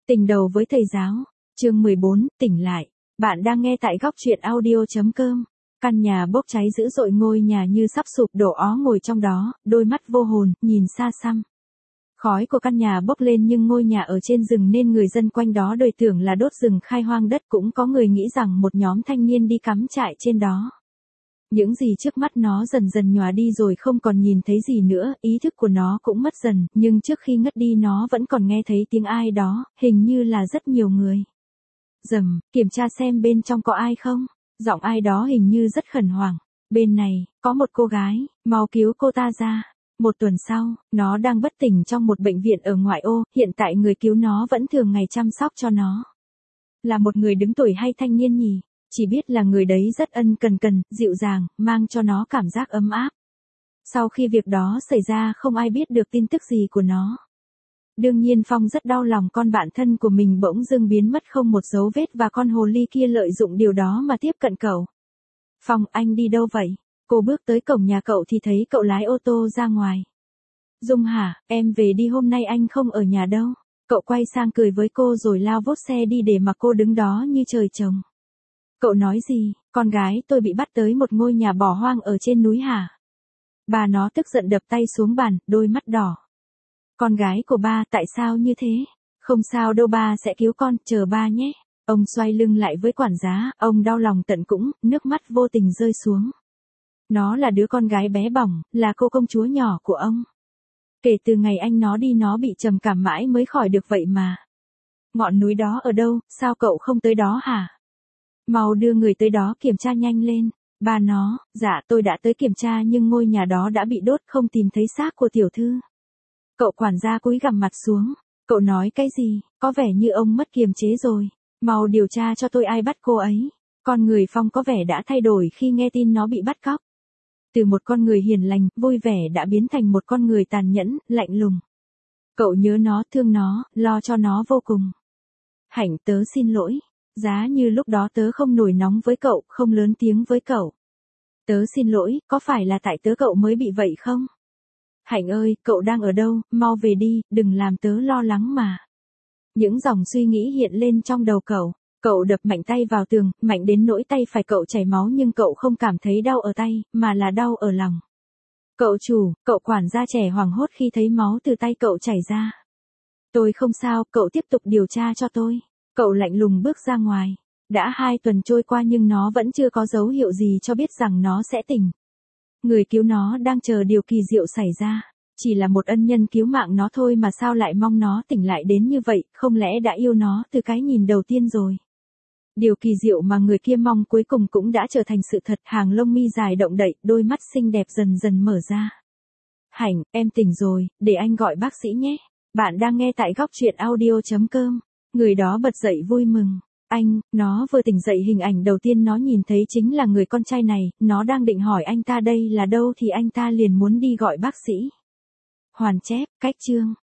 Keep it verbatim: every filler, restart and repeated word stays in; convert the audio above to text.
Tình đầu với thầy giáo, chương mười bốn, tỉnh lại. Bạn đang nghe tại góc truyện audio.com. Căn nhà bốc cháy dữ dội, ngôi nhà như sắp sụp đổ, Ó ngồi trong đó, đôi mắt vô hồn, nhìn xa xăm. Khói của căn nhà bốc lên nhưng ngôi nhà ở trên rừng nên người dân quanh đó đời tưởng là đốt rừng khai hoang đất, cũng có người nghĩ rằng một nhóm thanh niên đi cắm trại trên đó. Những gì trước mắt nó dần dần nhòa đi rồi không còn nhìn thấy gì nữa, ý thức của nó cũng mất dần, nhưng trước khi ngất đi nó vẫn còn nghe thấy tiếng ai đó, hình như là rất nhiều người. Rầm, kiểm tra xem bên trong có ai không, giọng ai đó hình như rất khẩn hoảng. Bên này, có một cô gái, mau cứu cô ta ra. Một tuần sau, nó đang bất tỉnh trong một bệnh viện ở ngoại ô, hiện tại người cứu nó vẫn thường ngày chăm sóc cho nó. Là một người đứng tuổi hay thanh niên nhỉ? Chỉ biết là người đấy rất ân cần cần, dịu dàng, mang cho nó cảm giác ấm áp. Sau khi việc đó xảy ra không ai biết được tin tức gì của nó. Đương nhiên Phong rất đau lòng con bạn thân của mình bỗng dưng biến mất không một dấu vết và con hồ ly kia lợi dụng điều đó mà tiếp cận cậu. Phong, anh đi đâu vậy? Cô bước tới cổng nhà cậu thì thấy cậu lái ô tô ra ngoài. Dung hả, em về đi, hôm nay anh không ở nhà đâu. Cậu quay sang cười với cô rồi lao vốt xe đi để mặc cô đứng đó như trời trồng. Cậu nói gì, con gái tôi bị bắt tới một ngôi nhà bỏ hoang ở trên núi hả? Bà nó tức giận đập tay xuống bàn, đôi mắt đỏ. Con gái của ba, tại sao như thế? Không sao đâu, ba sẽ cứu con, chờ ba nhé. Ông xoay lưng lại với quản gia, ông đau lòng tận cùng, nước mắt vô tình rơi xuống. Nó là đứa con gái bé bỏng, là cô công chúa nhỏ của ông. Kể từ ngày anh nó đi nó bị trầm cảm mãi mới khỏi được vậy mà. Ngọn núi đó ở đâu, sao cậu không tới đó hả? Mau đưa người tới đó kiểm tra nhanh lên. Bà nó, dạ tôi đã tới kiểm tra nhưng ngôi nhà đó đã bị đốt, không tìm thấy xác của tiểu thư. Cậu quản gia cúi gằm mặt xuống. Cậu nói cái gì, có vẻ như ông mất kiềm chế rồi. Mau điều tra cho tôi ai bắt cô ấy. Con người Phong có vẻ đã thay đổi khi nghe tin nó bị bắt cóc. Từ một con người hiền lành, vui vẻ đã biến thành một con người tàn nhẫn, lạnh lùng. Cậu nhớ nó, thương nó, lo cho nó vô cùng. Hạnh, tớ xin lỗi. Giá như lúc đó tớ không nổi nóng với cậu, không lớn tiếng với cậu. Tớ xin lỗi, có phải là tại tớ cậu mới bị vậy không? Hạnh ơi, cậu đang ở đâu, mau về đi, đừng làm tớ lo lắng mà. Những dòng suy nghĩ hiện lên trong đầu cậu. Cậu đập mạnh tay vào tường, mạnh đến nỗi tay phải cậu chảy máu nhưng cậu không cảm thấy đau ở tay, mà là đau ở lòng. Cậu chủ, cậu quản gia trẻ hoảng hốt khi thấy máu từ tay cậu chảy ra. Tôi không sao, cậu tiếp tục điều tra cho tôi. Cậu lạnh lùng bước ra ngoài. Đã hai tuần trôi qua nhưng nó vẫn chưa có dấu hiệu gì cho biết rằng nó sẽ tỉnh. Người cứu nó đang chờ điều kỳ diệu xảy ra. Chỉ là một ân nhân cứu mạng nó thôi mà sao lại mong nó tỉnh lại đến như vậy, không lẽ đã yêu nó từ cái nhìn đầu tiên rồi. Điều kỳ diệu mà người kia mong cuối cùng cũng đã trở thành sự thật, hàng lông mi dài động đậy, đôi mắt xinh đẹp dần dần mở ra. Hạnh, em tỉnh rồi, để anh gọi bác sĩ nhé. Bạn đang nghe tại góc truyện audio.com. Người đó bật dậy vui mừng. Anh, nó vừa tỉnh dậy, hình ảnh đầu tiên nó nhìn thấy chính là người con trai này, nó đang định hỏi anh ta đây là đâu thì anh ta liền muốn đi gọi bác sĩ. Hoàn chép, cách chương.